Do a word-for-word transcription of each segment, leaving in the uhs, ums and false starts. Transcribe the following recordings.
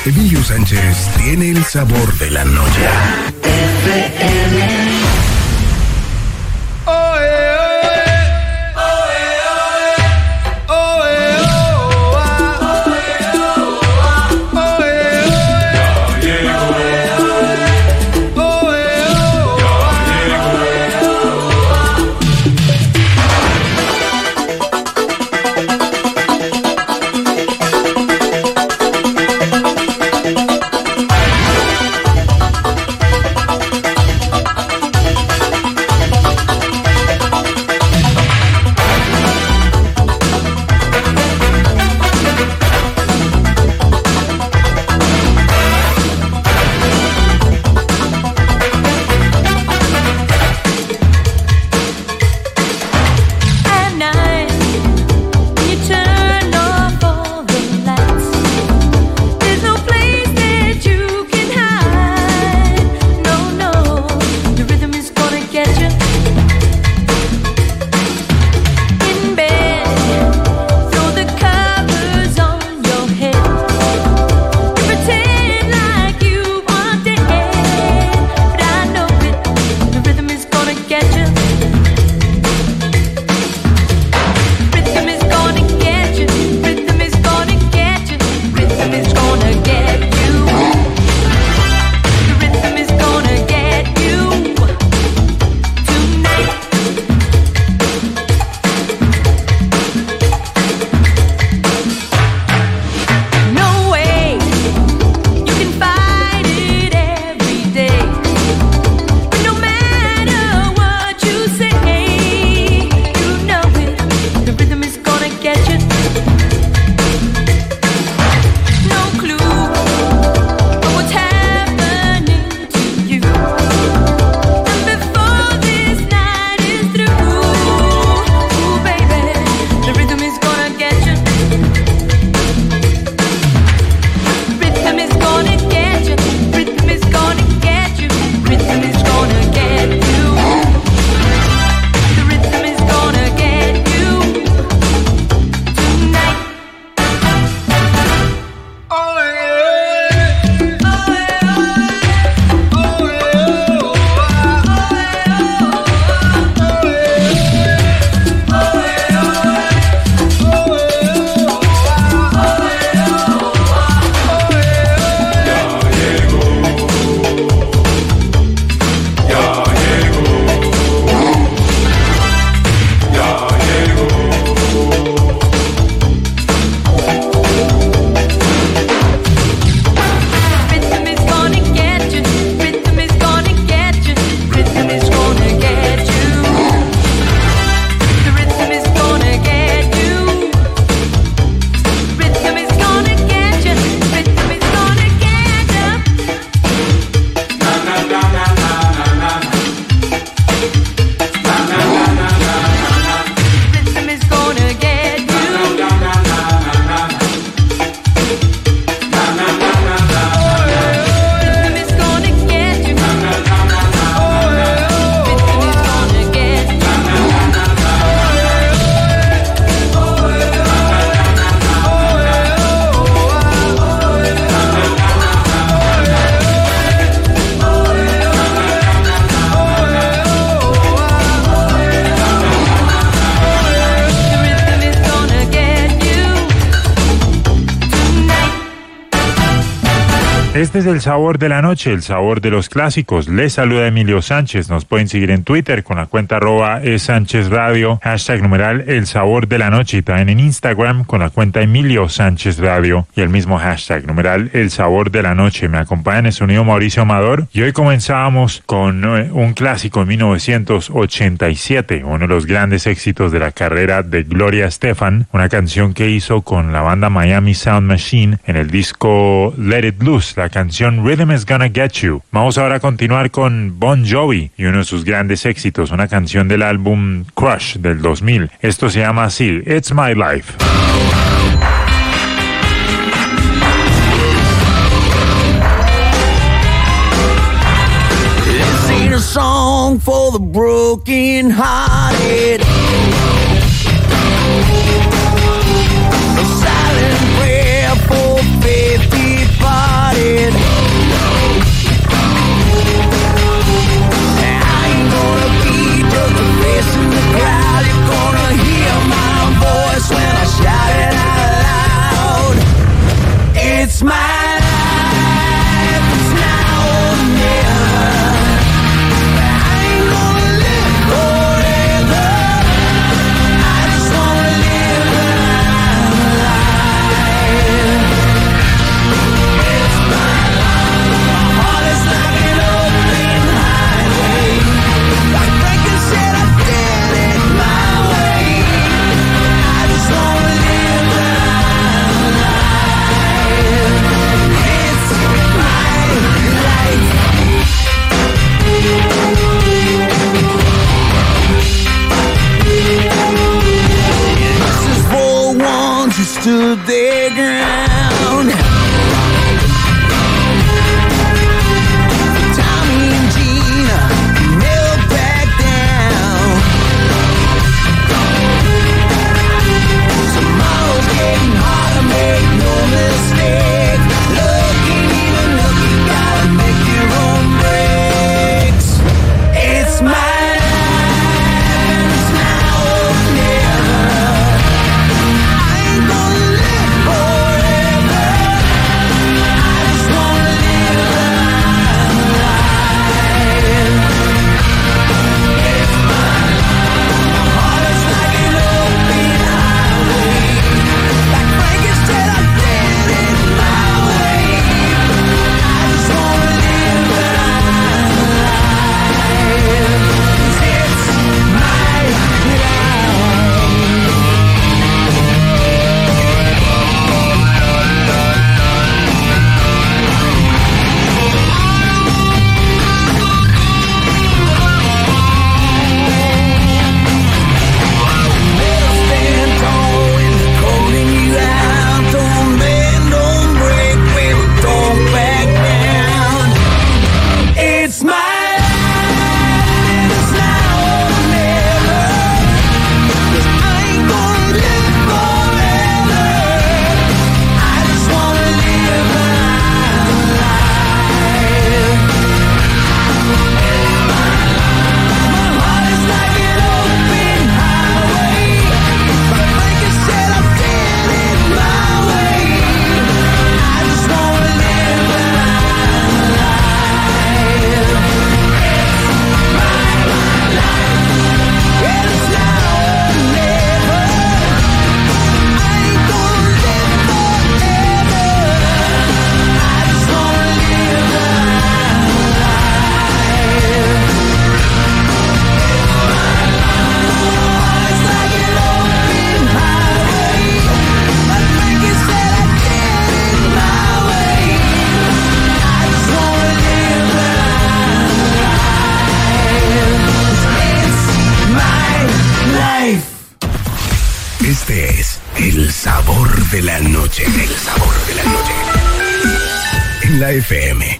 Emilio Sánchez tiene el sabor de la noche. F M. Este es el sabor de la noche, el sabor de los clásicos. Les saluda Emilio Sánchez. Nos pueden seguir en Twitter con la cuenta arroba es Sánchez Radio, hashtag numeral el sabor de la noche, y también en Instagram con la cuenta Emilio Sánchez Radio y el mismo hashtag numeral el sabor de la noche. Me acompaña en el sonido Mauricio Amador y hoy comenzamos con un clásico de mil novecientos ochenta y siete, uno de los grandes éxitos de la carrera de Gloria Estefan, una canción que hizo con la banda Miami Sound Machine en el disco Let It Loose, la canción Rhythm Is Gonna Get You. Vamos ahora a continuar con Bon Jovi y uno de sus grandes éxitos, una canción del álbum Crush del dos mil. Esto se llama así, It's My Life. This ain't a song for the broken hearted. A silent prayer for faith departed. It's my life, it's now or never. I ain't gonna live forever. I just wanna live my life. It's my life. My heart is like an open highway. Like Franklin said, I did it my way. I just wanna live my life. It's my life. This is for ones who stood their ground. Tommy and Gina never back down. Tomorrow's getting harder, make no mistake. Looking, even looking, gotta make your own breaks. It's my life, it's now or never. I ain't gonna live forever. I just wanna live my life. It's my life. My heart is like an open highway. Like Frankie said, I did it my way. I just wanna live my life. 'Cause it's my Never stand tall when they're calling you out. Don't bend, don't break, baby, don't back down. It's my life, it's now or never. 'Cause I ain't gonna live forever. I just wanna live my life. My heart is like an open highway. But like I said, I did it my way. I just wanna live my life. It's now or never. I ain't gonna live forever. I just wanna live my life. It's like an open highway. But like you said, I did it my way. I just wanna live my life. It's my life. Este es el sabor de la noche. El sabor de la noche. En la F M.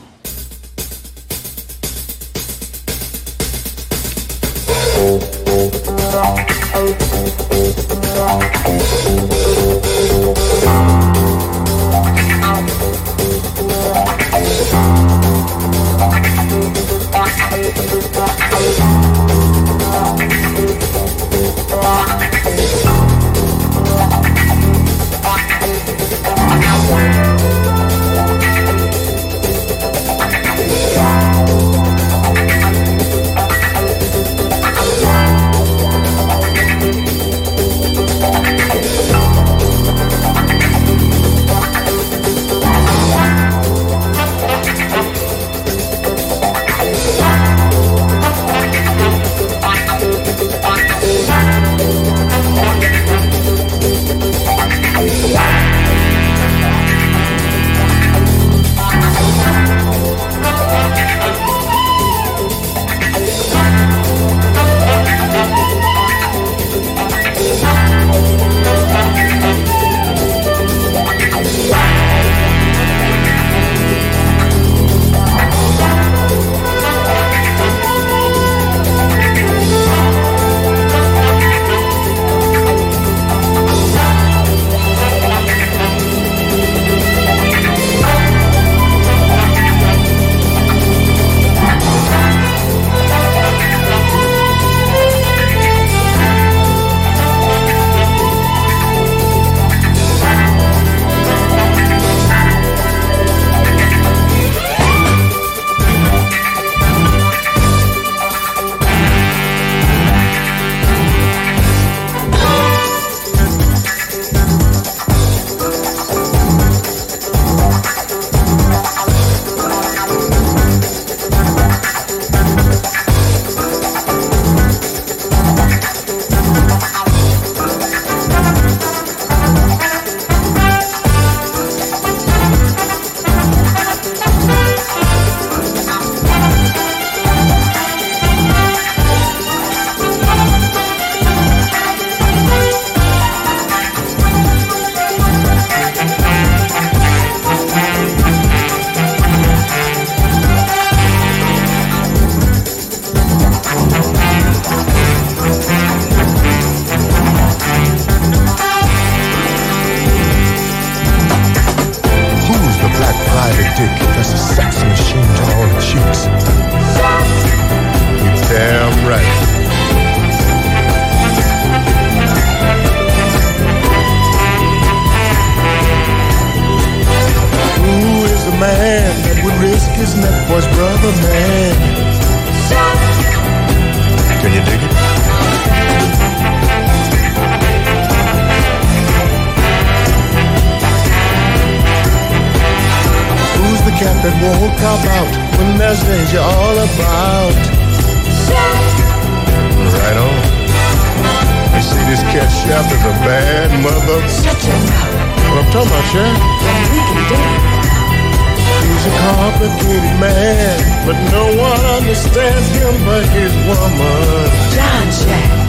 Dick, that's a sex machine to all the chicks. You're damn right. Who is the man that would risk his neck for his brother, man? Can you dig it? Who's the cat that won't cop out when there's danger all about? Right on. You see, this cat chef is a bad mother. Shut your mouth. What I'm talking about, Chef? Then we can dance. He's a complicated man, but no one understands him but his woman. John Jack.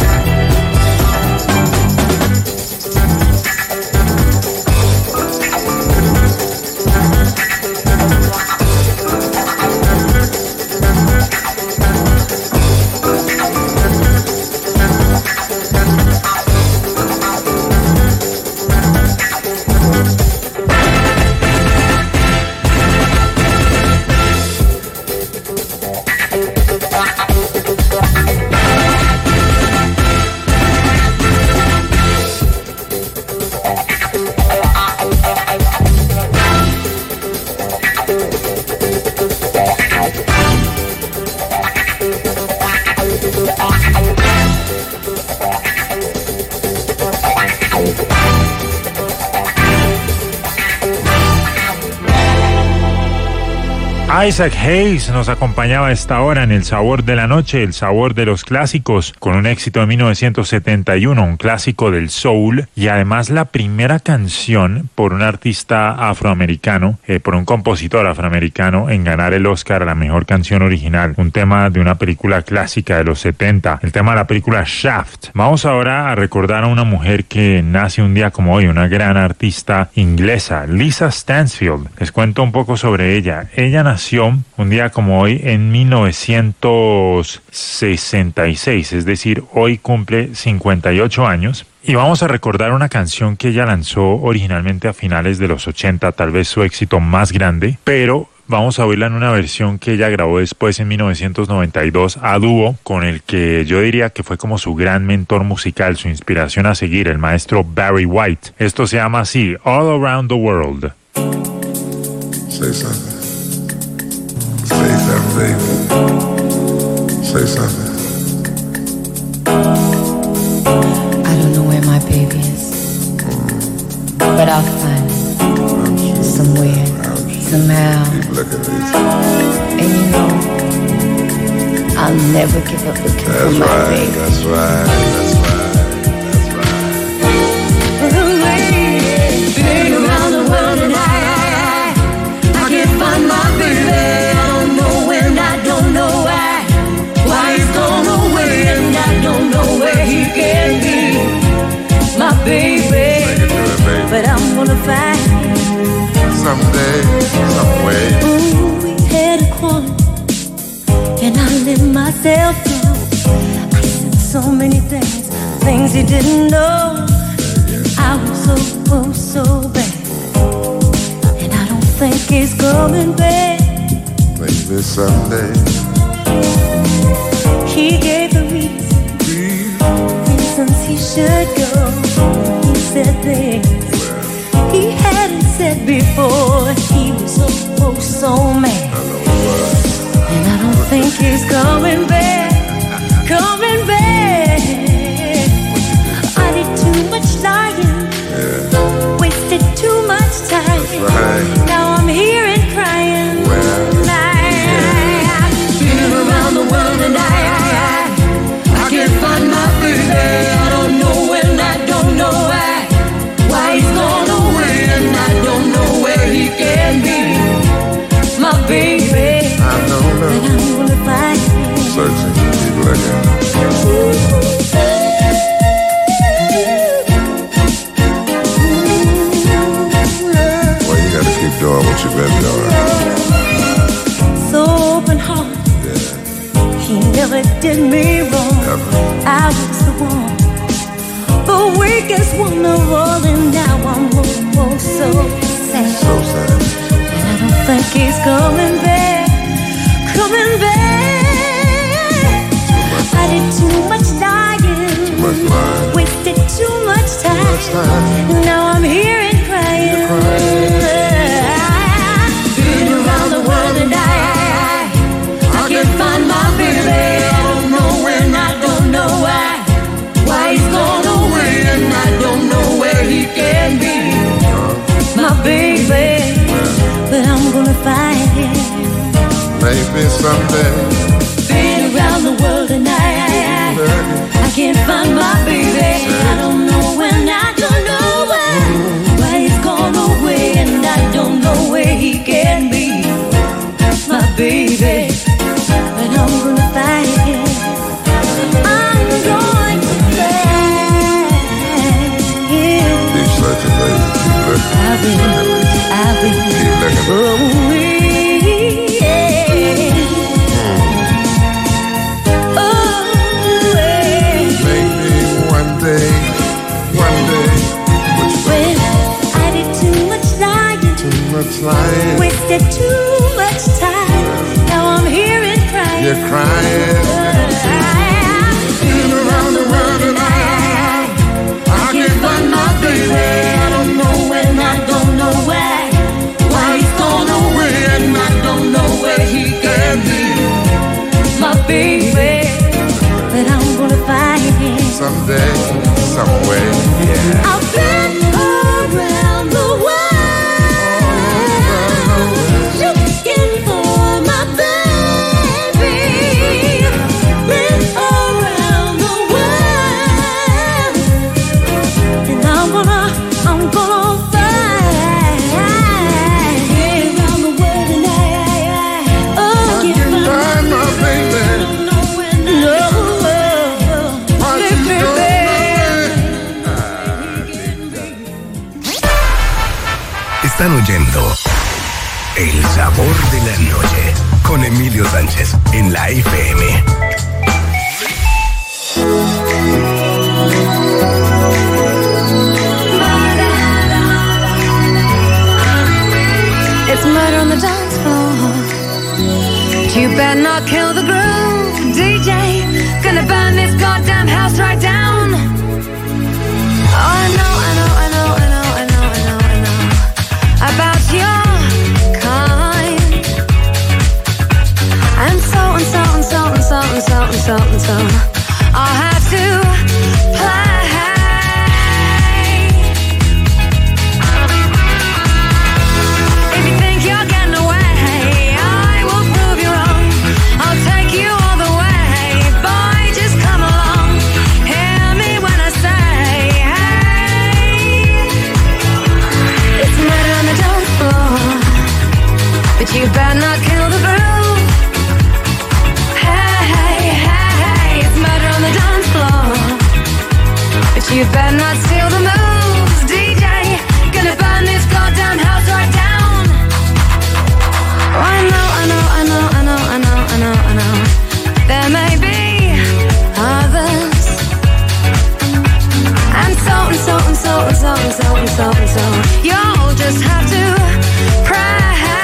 Isaac Hayes nos acompañaba a esta hora en El Sabor de la Noche, el sabor de los clásicos, con un éxito de mil novecientos setenta y uno, un clásico del soul, y además la primera canción por un artista afroamericano, eh, por un compositor afroamericano, en ganar el Oscar a la mejor canción original, un tema de una película clásica de los setenta, el tema de la película Shaft. Vamos ahora a recordar a una mujer que nace un día como hoy, una gran artista inglesa, Lisa Stansfield. Les cuento un poco sobre ella. Ella nació un día como hoy en mil novecientos sesenta y seis, es decir, hoy cumple cincuenta y ocho años. Y vamos a recordar una canción que ella lanzó originalmente a finales de los ochenta, tal vez su éxito más grande, pero vamos a oírla en una versión que ella grabó después en mil novecientos noventa y dos a dúo con el que yo diría que fue como su gran mentor musical, su inspiración a seguir, el maestro Barry White. Esto se llama así, All Around the World. Say something. Say something, baby. Say something. I don't know where my baby is, but I'll find him somewhere, somehow. Keep looking at these. And you know, I'll never give up looking for That's my right, baby. that's right, that's right, that's right. Been around the world and I, I, I, I can't find my baby. I don't know when, I don't know why. Why he's gone away and I don't know where he can be. My baby, Make it do it, baby. but I'm gonna find him. Someday, some way. Ooh, we had a quarrel and I let myself down. I said so many things, things he didn't know. I was so, oh, so bad, and I don't think he's coming back. Maybe someday. He gave a reason, reasons he should go. He said things he hadn't said before. He was so, oh, so mad, and I don't think he's coming back, coming back. I did too much lying, Yeah, wasted too much time. right. Now I'm here and crying. Well, I, I've been around the world and I, I, I, I can't find my baby. I don't know when, I don't know why. Why he's gone away and I don't know where he can be. My baby, I don't but know. I'm gonna find him. Searching, keep looking. Well, you gotta keep doing what you've been doing. So open heart, Yeah, he never did me wrong. never. I was the one, the weakest one of all, and now I'm oh, oh, so sad. So sad. And I don't think he's coming back, coming back. I did too much lying, Too much lying. wasted too much time. Too much time. Now I'm here and crying. You're crying. Been around the world and I, I, I can't find my baby. I don't know when, I don't know why. Why he's gone away and I don't know where he can be. My baby, but I'm gonna find him. Maybe someday. Been around the world and I, I, I, I can't find my baby. I don't know when, I don't know why. Why he's gone away and I don't know where he can be. My baby, but I'm gonna find him. I'm going to find him. Keep searching, baby. Keep looking. I've been, I've been, Keep looking. oh, yeah. Oh, yeah. Maybe one day, one day. When I did too much lying, Too much lying. wasted too much time. Now I'm here and crying. You're crying. Been around the world and I, I can't find my baby. I don't know when, I don't know why. Why he's gone away and I don't know where he can be. My baby, but I'm gonna find him. Someday, some way, yeah. I've been around the world looking for my baby. Been around the world, and I'm gonna, I'm gonna find him. Around the world, and I, I, I, oh, I can't can't find my baby. no, no, Why baby, she's gone baby. Están oyendo El Sabor de la Noche con Emilio Sánchez en la F M. It's murder on the dance floor. You better not kill the groove, D J. Gonna burn this goddamn house right down. Oh, I know, I know, I know, I know, I know, I know, I know about your kind. And so and so and so and so and so and so and so I'll have to play. If you think you're getting away, I will prove you wrong. I'll take you all the way. Boy, just come along. Hear me when I say, hey. It's murder on the dance floor, but you better not kill the groove. Hey, hey, hey, hey. It's murder on the dance floor, but you better not steal the moves, D J. Gonna burn this goddamn house right down. Oh, I know, I know, I know, I know, I know, I know, I know. There may be others, and so and so and so and so and so and so and so. You'll just have to pray.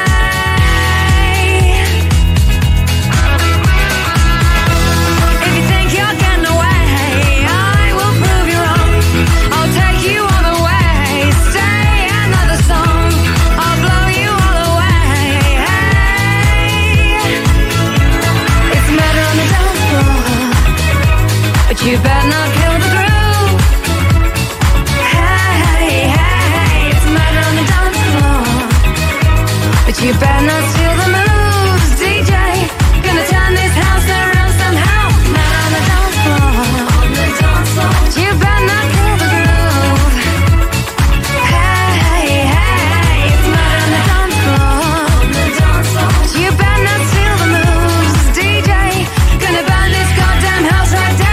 If you think you're getting away, I will prove you wrong. I'll take you all the way. Stay another song. I'll blow you all away. Hey. It's murder on the dance floor, but you better not kill the groove. Hey, hey, hey. It's murder on the dance floor, but you better not steal the moves, D J. Gonna turn this house around somehow. Murder on the dance floor, but you better not kill the groove. Hey, hey, hey. It's murder on the dance floor, but you better not steal the moves, D J. Gonna burn this goddamn house right down.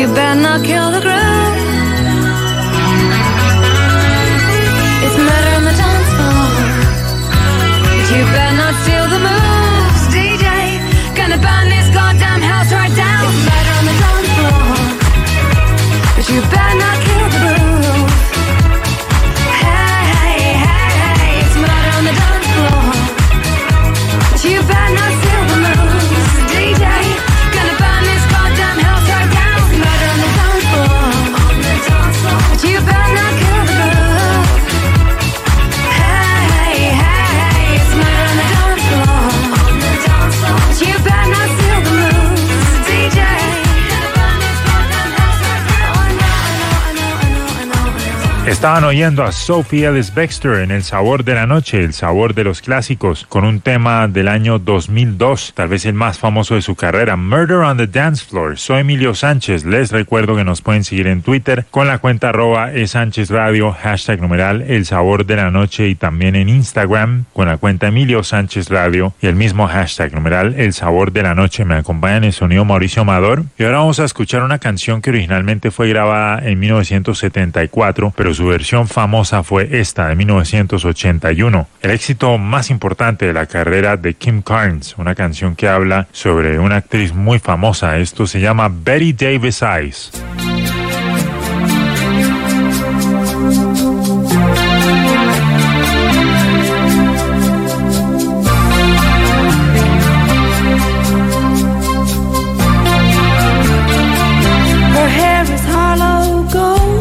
better not kill the groove. It's murder on the dance floor, but you better not steal the moves. D J, gonna burn this goddamn house right down. It's murder on the dance floor, but you better not kill the groove. Hey, hey, hey, hey, it's murder on the dance floor, but you better not steal the moves. D J, gonna burn this goddamn house right down. It's murder on the dance floor, but you better not kill the groove. Hey, hey, hey, it's murder on the dance floor, but you better not steal the moves. D J, gonna burn this goddamn house right down. I know, I know, I know, I know, I know. Estaban oyendo a Sophie Ellis Bextor en El Sabor de la Noche, el sabor de los clásicos, con un tema del año dos mil dos, tal vez el más famoso de su carrera, Murder on the Dance Floor. Soy Emilio Sánchez, les recuerdo que nos pueden seguir en Twitter con la cuenta arroba es Sánchez Radio, hashtag numeral El Sabor de la Noche, y también en Instagram con la cuenta Emilio Sánchez Radio y el mismo hashtag numeral El Sabor de la Noche. Me acompaña en el sonido Mauricio Amador, y ahora vamos a escuchar una canción que originalmente fue grabada en mil novecientos setenta y cuatro, pero su versión famosa fue esta de mil novecientos ochenta y uno, el éxito más importante de la carrera de Kim Carnes, una canción que habla sobre una actriz muy famosa. Esto se llama Betty Davis Eyes. Her hair is hollow gold,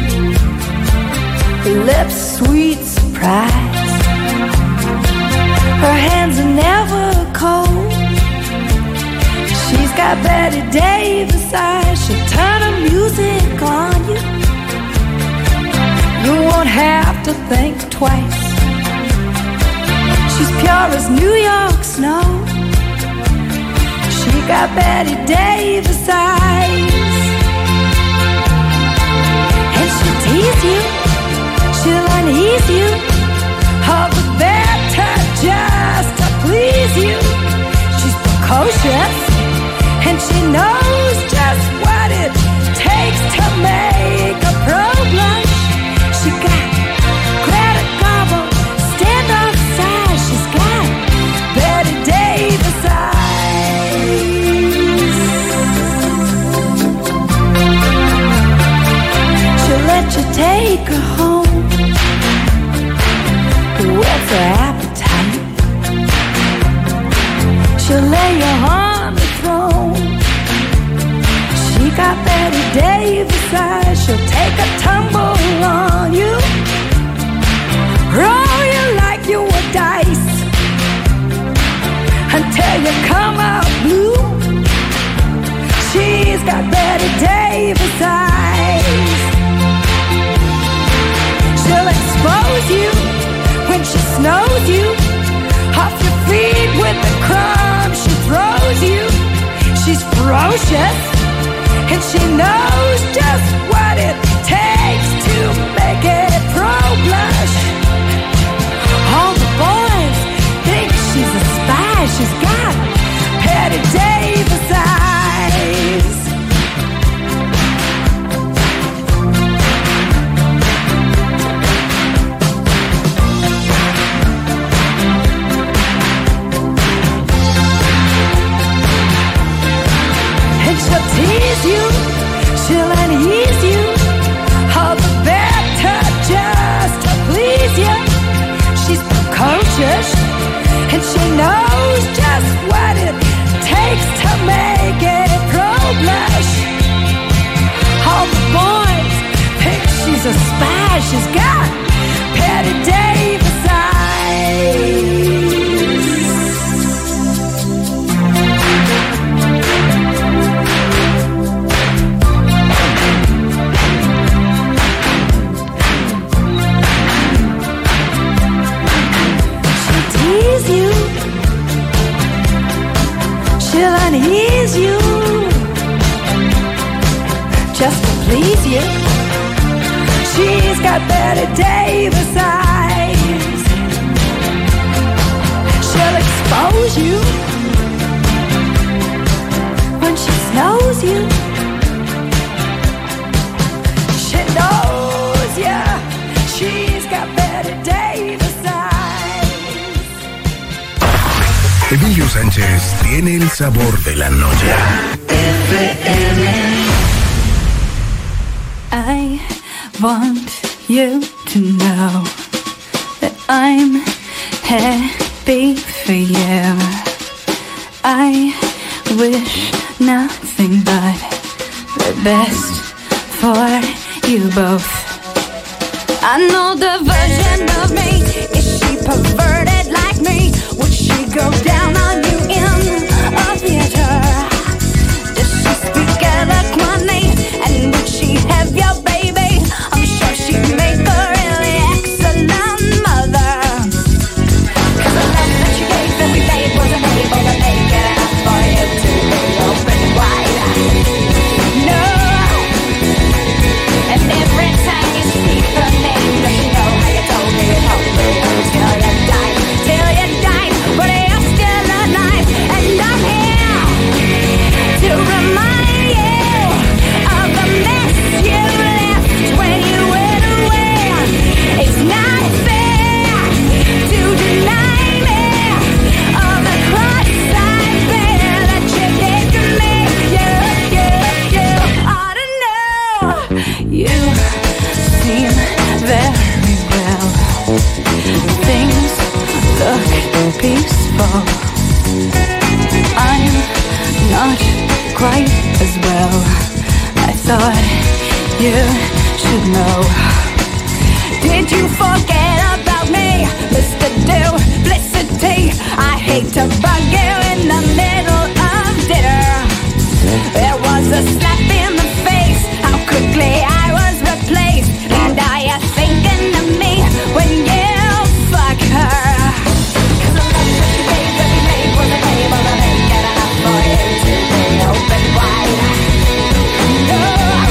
her lips sweet surprise. Her hands are never cold. She's got Betty Davis eyes. She'll turn her music on you. You won't have to think twice. She's pure as New York snow. She got Betty Davis eyes. And she'll tease you, she'll unease you, all the better just to please you. She's precocious, and she knows just what it takes to make a pro blush. She got Greta Garbo, stand-off size. She's got Betty Davis eyes. She'll let you take her home with her appetite. She'll lay you on the throne. She got Betty Davis eyes. She'll take a tumble on you, roll you like you were dice, until you come out blue. She's got Betty Davis eyes. She'll expose you when she snows you, off your feet with the crumbs she throws you. She's ferocious, and she knows just what it takes to make it pro blush. All the boys think she's a spy. She's got Betty Davis eyes. She'll tease you, she'll unease you, all the better just to please you. She's precocious, and she knows just what it takes to make it pro blush. All the boys think she's a spy. She's got Betty Davis eyes. She'll unease you just to please you. She's got Betty Davis eyes. She'll expose you when she snows you, Sánchez tiene el sabor de la noche. I want you to know that I'm happy for you. I wish nothing but the best for you both. I know the version of me. Is she perverted like me? Would she go down on you in a theater? Does she speak eloquently? And would she have your baby? I'm sure she'd make a really excellent mother. 'Cause the love that she gave every day wasn't able to make it enough for you to be open wide. No. And every time you speak her name, does she know how you told me it helped me till you died, till you died, but you're still alive, and I'm here to remind you of the mess you left when you went away. It's not fair to deny me of the cross I bear that you gave to me. You, you, you ought to know. You seem very well. Things look peaceful. I'm not quite as well. I thought you should know. Did you forget about me, Mister Duplicity? I hate to bug you in the middle of dinner. There was a slap in the face, how quickly I was replaced. And are you thinking of me when you fuck her? 'Cause the love that you gave every day wasn't able to make it enough for you to be open wide. No.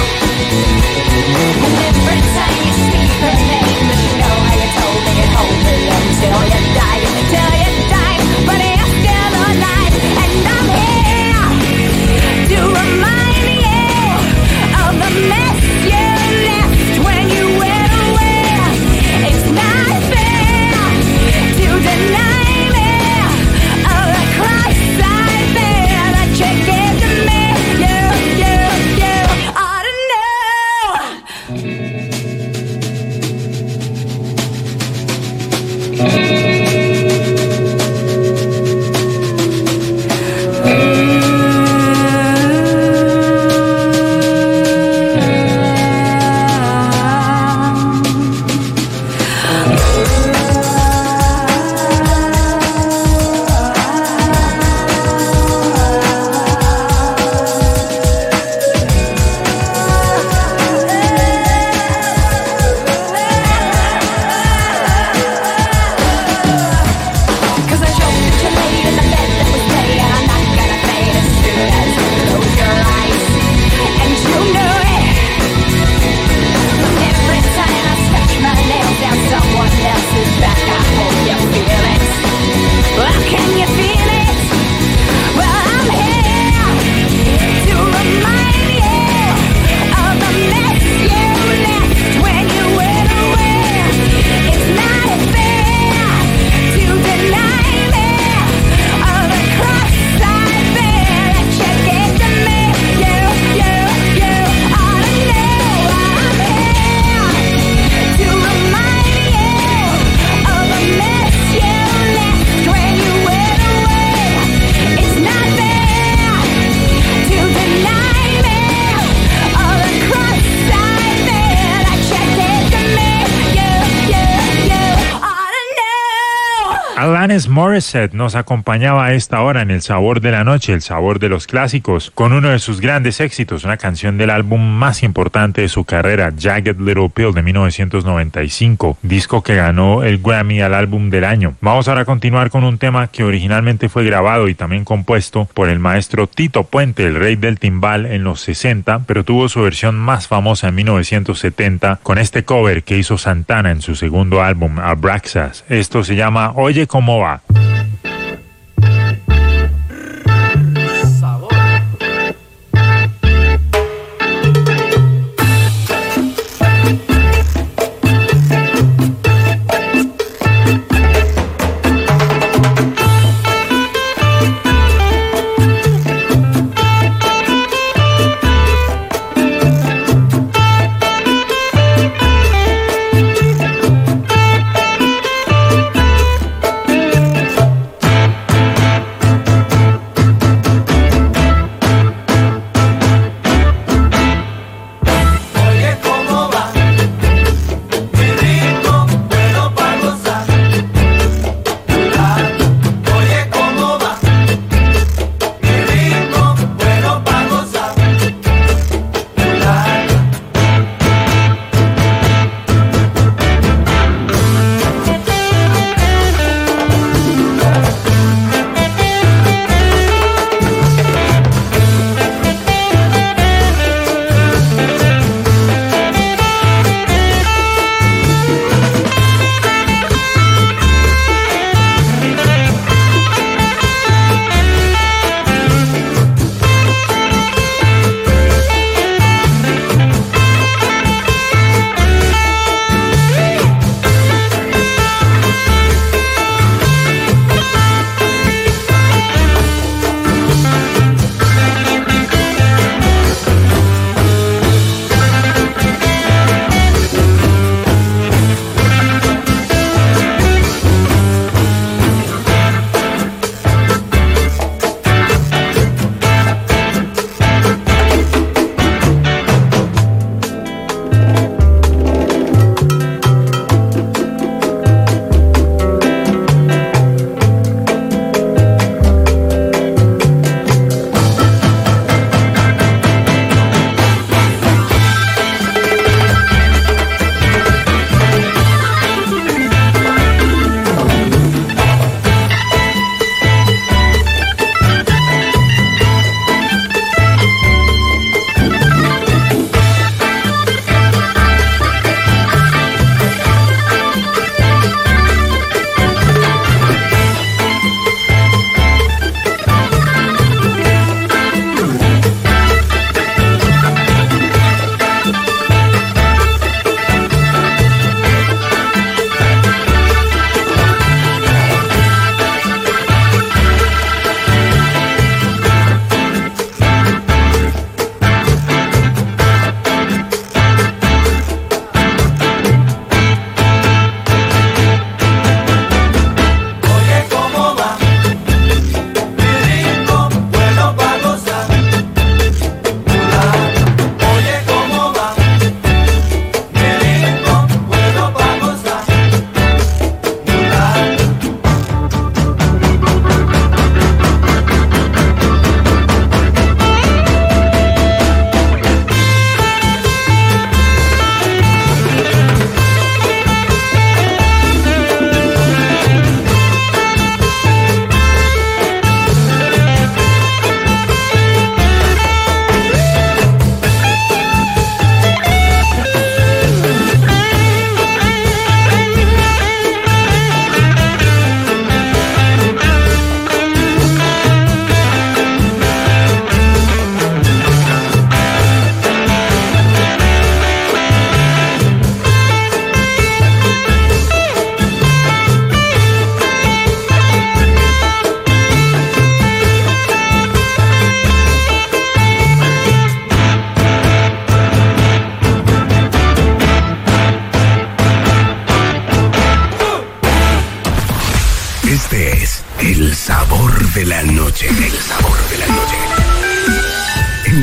And every time you speak her name, does she know how you told me it hold me until you died, till you died, but you're still alive, and I'm here to remind you of the mess you left when you went away. It's not fair to deny me of the cross I bear that you gave to me. You, you, you ought to know. Cause I showed that you laid in the bed that was made, and I'm not gonna fade as soon as you close your eyes. And you know it. Every time I scratch my nails down someone else's back, I hope you feel it. Well, can you feel it? Well, I'm here to remind you of the mess you left when you went away. It's not fair to deny me of the cross I bear that you gave to me. You, you, you ought to know I'm here to remind you of the mess you left when you went away. It's not fair to deny me of the cross I bear that you gave to me. You, you, you ought to know. Alanis Morissette nos acompañaba a esta hora en El Sabor de la Noche, el sabor de los clásicos, con uno de sus grandes éxitos, una canción del álbum más importante de su carrera, Jagged Little Pill, de mil novecientos noventa y cinco, disco que ganó el Grammy al álbum del año. Vamos ahora a continuar con un tema que originalmente fue grabado y también compuesto por el maestro Tito Puente, el rey del timbal, en los sesenta, pero tuvo su versión más famosa en mil novecientos setenta con este cover que hizo Santana en su segundo álbum, Abraxas. Esto se llama Oye Cómo Va.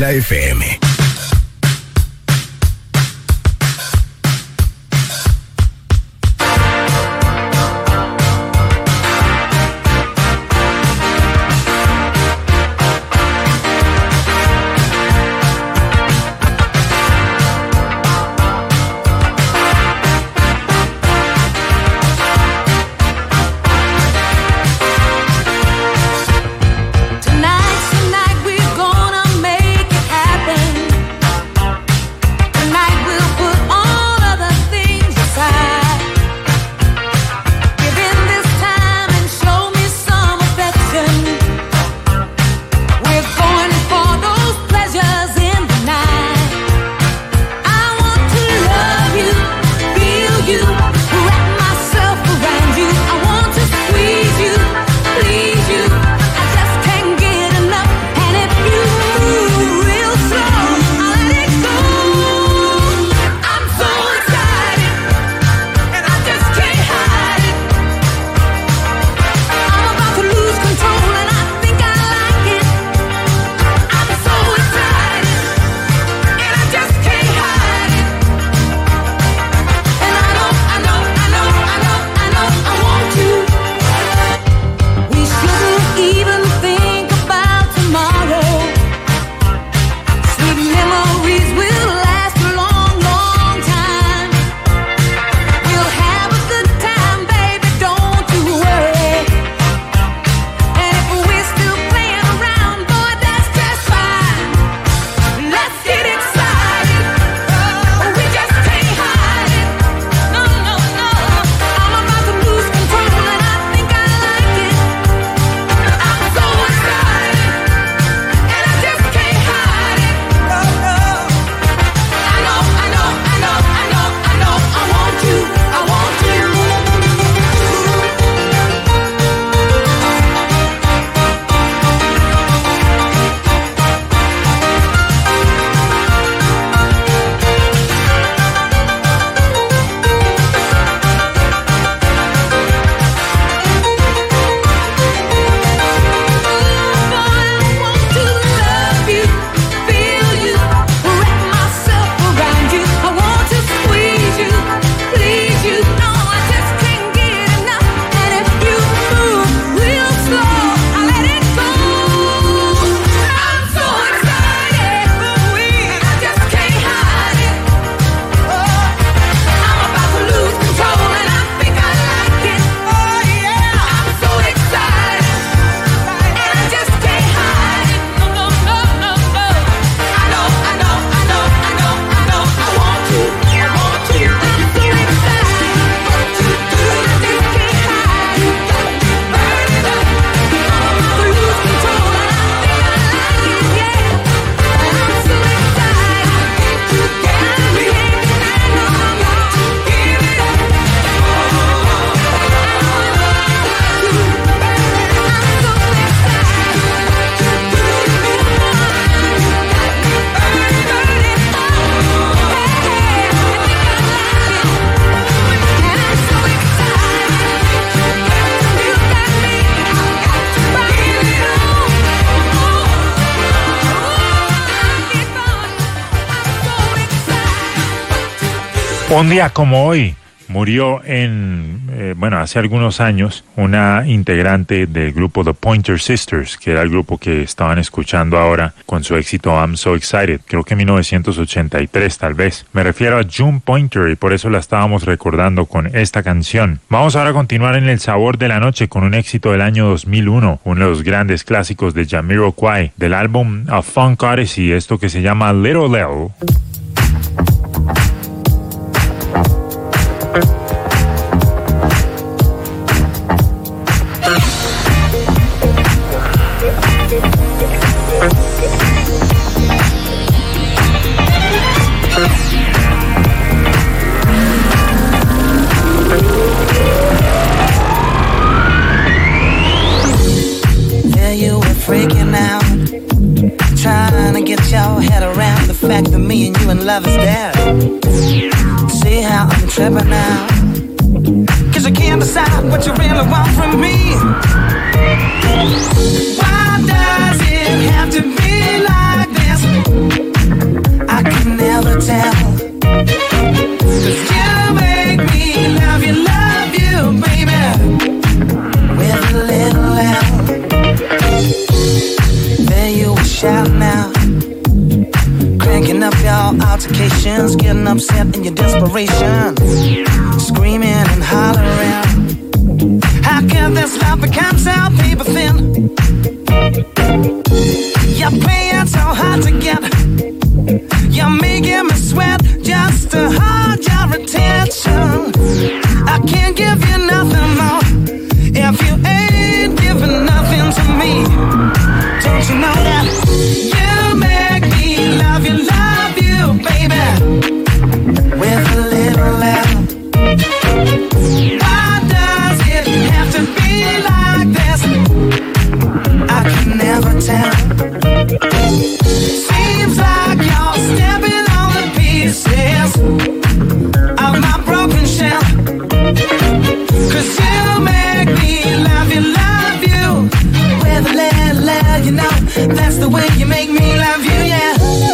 Exa F M. Tonight, tonight we're gonna make it happen. Tonight we'll put all other things aside. Give in this time and show me some affection. We're going for those pleasures in the night. I want to love you, feel you, wrap myself around you. I want to squeeze you, please you. I just can't get enough. And if you move real slow, I'll let it go. I'm so excited, and I just can't hide it. I'm about to lose control, and I think I like it. I'm so excited, and I just can't hide it. And I know, I know, I know, I know, I know I want you. We shouldn't even think about tomorrow. Sweet memories will last a long, long time. We'll have a good time, baby, don't you worry. And if we're still playing around, boy, that's just fine. Let's get excited. We just can't hide it. No, no, no. I'm about to lose control, and I think I like it. I'm so excited, and I just can't hide it. Oh, no. I know, I know, I know, I know, I know. I want you, I want you. Un día como hoy murió en, eh, bueno, hace algunos años, una integrante del grupo The Pointer Sisters, que era el grupo que estaban escuchando ahora con su éxito I'm So Excited, creo que en mil novecientos ochenta y tres tal vez. Me refiero a June Pointer y por eso la estábamos recordando con esta canción. Vamos ahora a continuar en el sabor de la noche con un éxito del año dos mil uno, uno de los grandes clásicos de Jamiroquai, del álbum A Funk Odyssey, esto que se llama Little Lil. There you were freaking out, trying to get your head around the fact that me and you in love is dead. See how I'm tripping now, cause you can't decide what you really want from me. Why does it have to be like this? tell. 'Cause you make me love you, love you, baby, with a little L. There you will shout now, cranking up your altercations, getting upset in your desperation, screaming and hollering. How can this love become so paper thin? You're playing so hard to get. You're making me sweat just to hold your attention. I can't give you nothing more if you ain't giving nothing to me. Don't you know that you make me love you, love you, baby, with a little love? Why does it have to be like this? I can never tell. Seems like you're stepping on the pieces of my broken shell. 'Cause you make me love you, love you, with a little love, you know. That's the way you make me love you, yeah.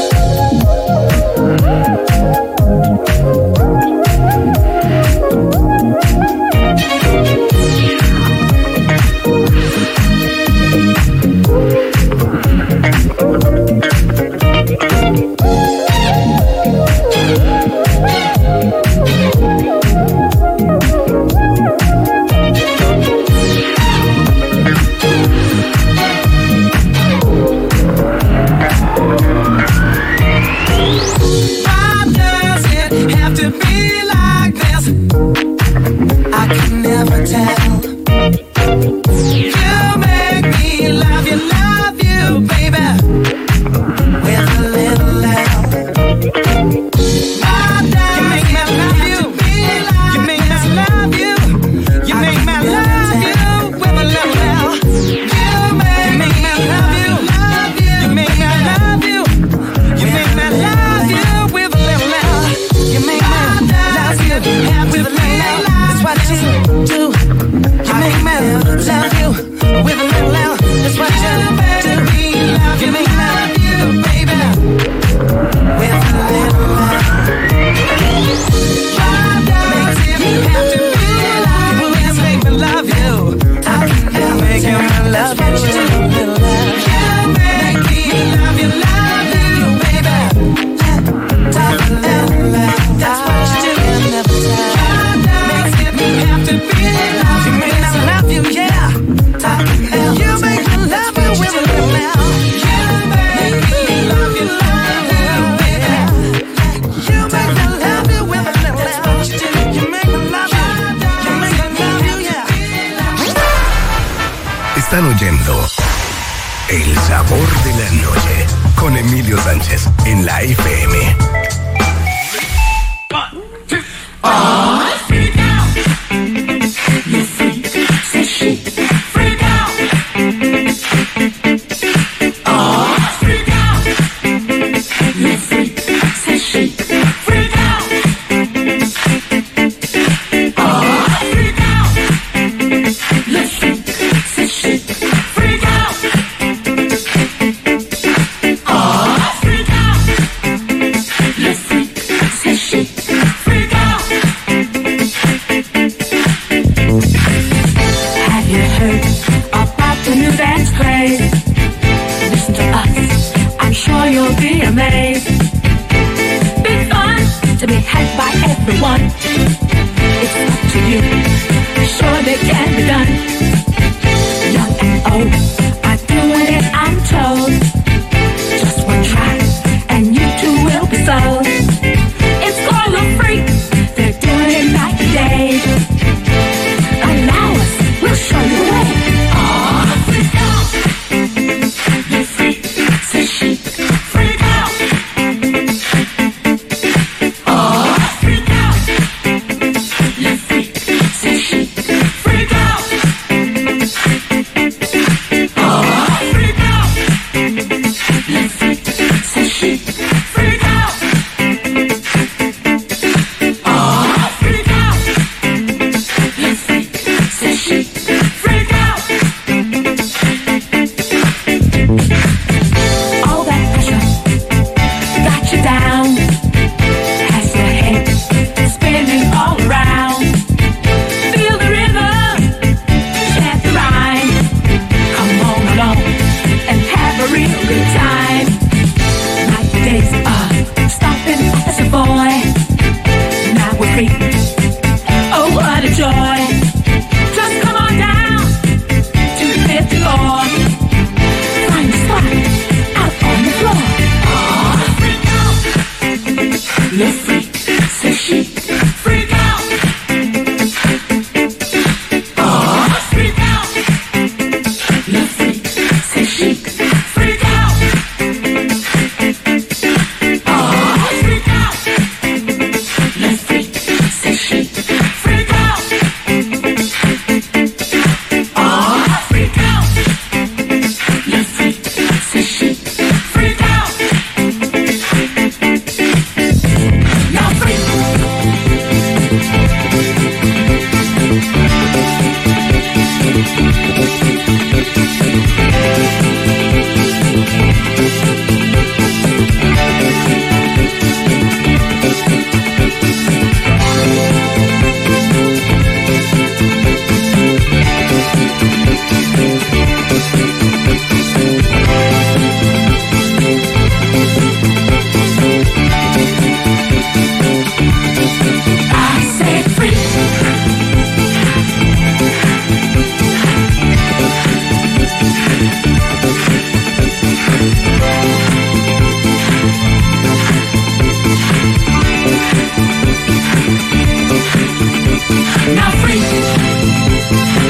Están oyendo El Sabor de la Noche con Emilio Sánchez en la F M. Le freak, c'est chic. Freak out. Oh, freak out. Le freak, c'est chic. Freak out. Oh, freak out. Le freak, c'est chic. Freak out. Oh, freak out. Le freak, c'est chic. Freak out. Now freak. I said freak. Now freak.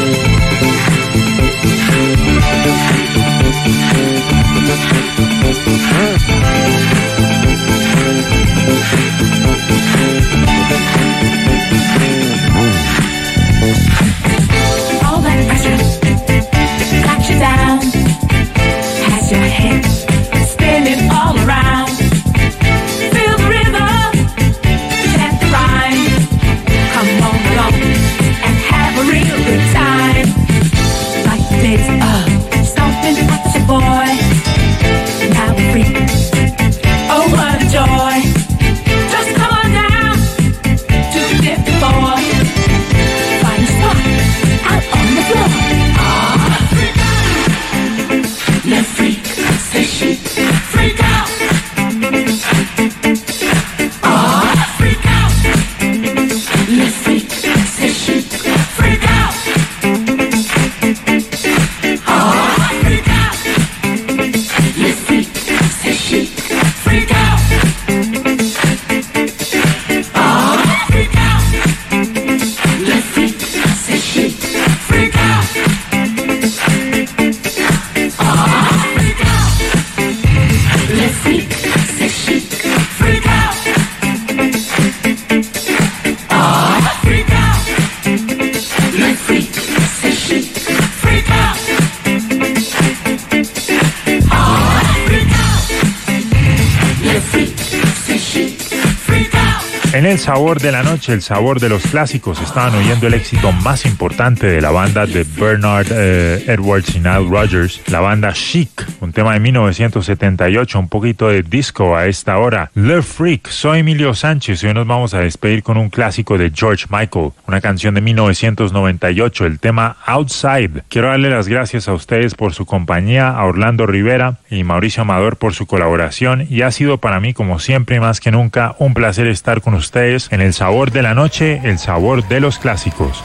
All that pressure got you down, has your head spinning all around. Feel the rhythm, chant the rhyme. Come on along and have a real good time. Like the days of stomping at the boy. Now free. Oh, what a joy. Just come on down to the different floor. Find a spot out on the floor. Ah, freak out. Le freak, c'est chic. Freak out. Ah, freak out. Le freak, c'est chic. Freak out. Ah, freak out. Le freak, c'est chic. Freak out. Ah, freak out. Le freak, c'est chic. Freak out. Ah, freak out. Le freak, c'est chic. Freak out. Ah, freak out. Le freak, c'est chic. Freak out. Ah, freak out. Le freak, c'est chic. Freak out. En el sabor de la noche, el sabor de los clásicos, estaban oyendo el éxito más importante de la banda de Bernard eh, Edwards y Nile Rodgers, la banda Chic, un tema de mil novecientos setenta y ocho, un poquito de disco a esta hora. Le Freak, soy Emilio Sánchez y hoy nos vamos a despedir con un clásico de George Michael, una canción de mil novecientos noventa y ocho, el tema Outside. Quiero darle las gracias a ustedes por su compañía, a Orlando Rivera y Mauricio Amador por su colaboración, y ha sido para mí, como siempre y más que nunca, un placer estar con ustedes en el sabor de la noche, el sabor de los clásicos.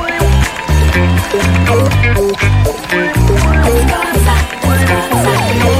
Outside, outside.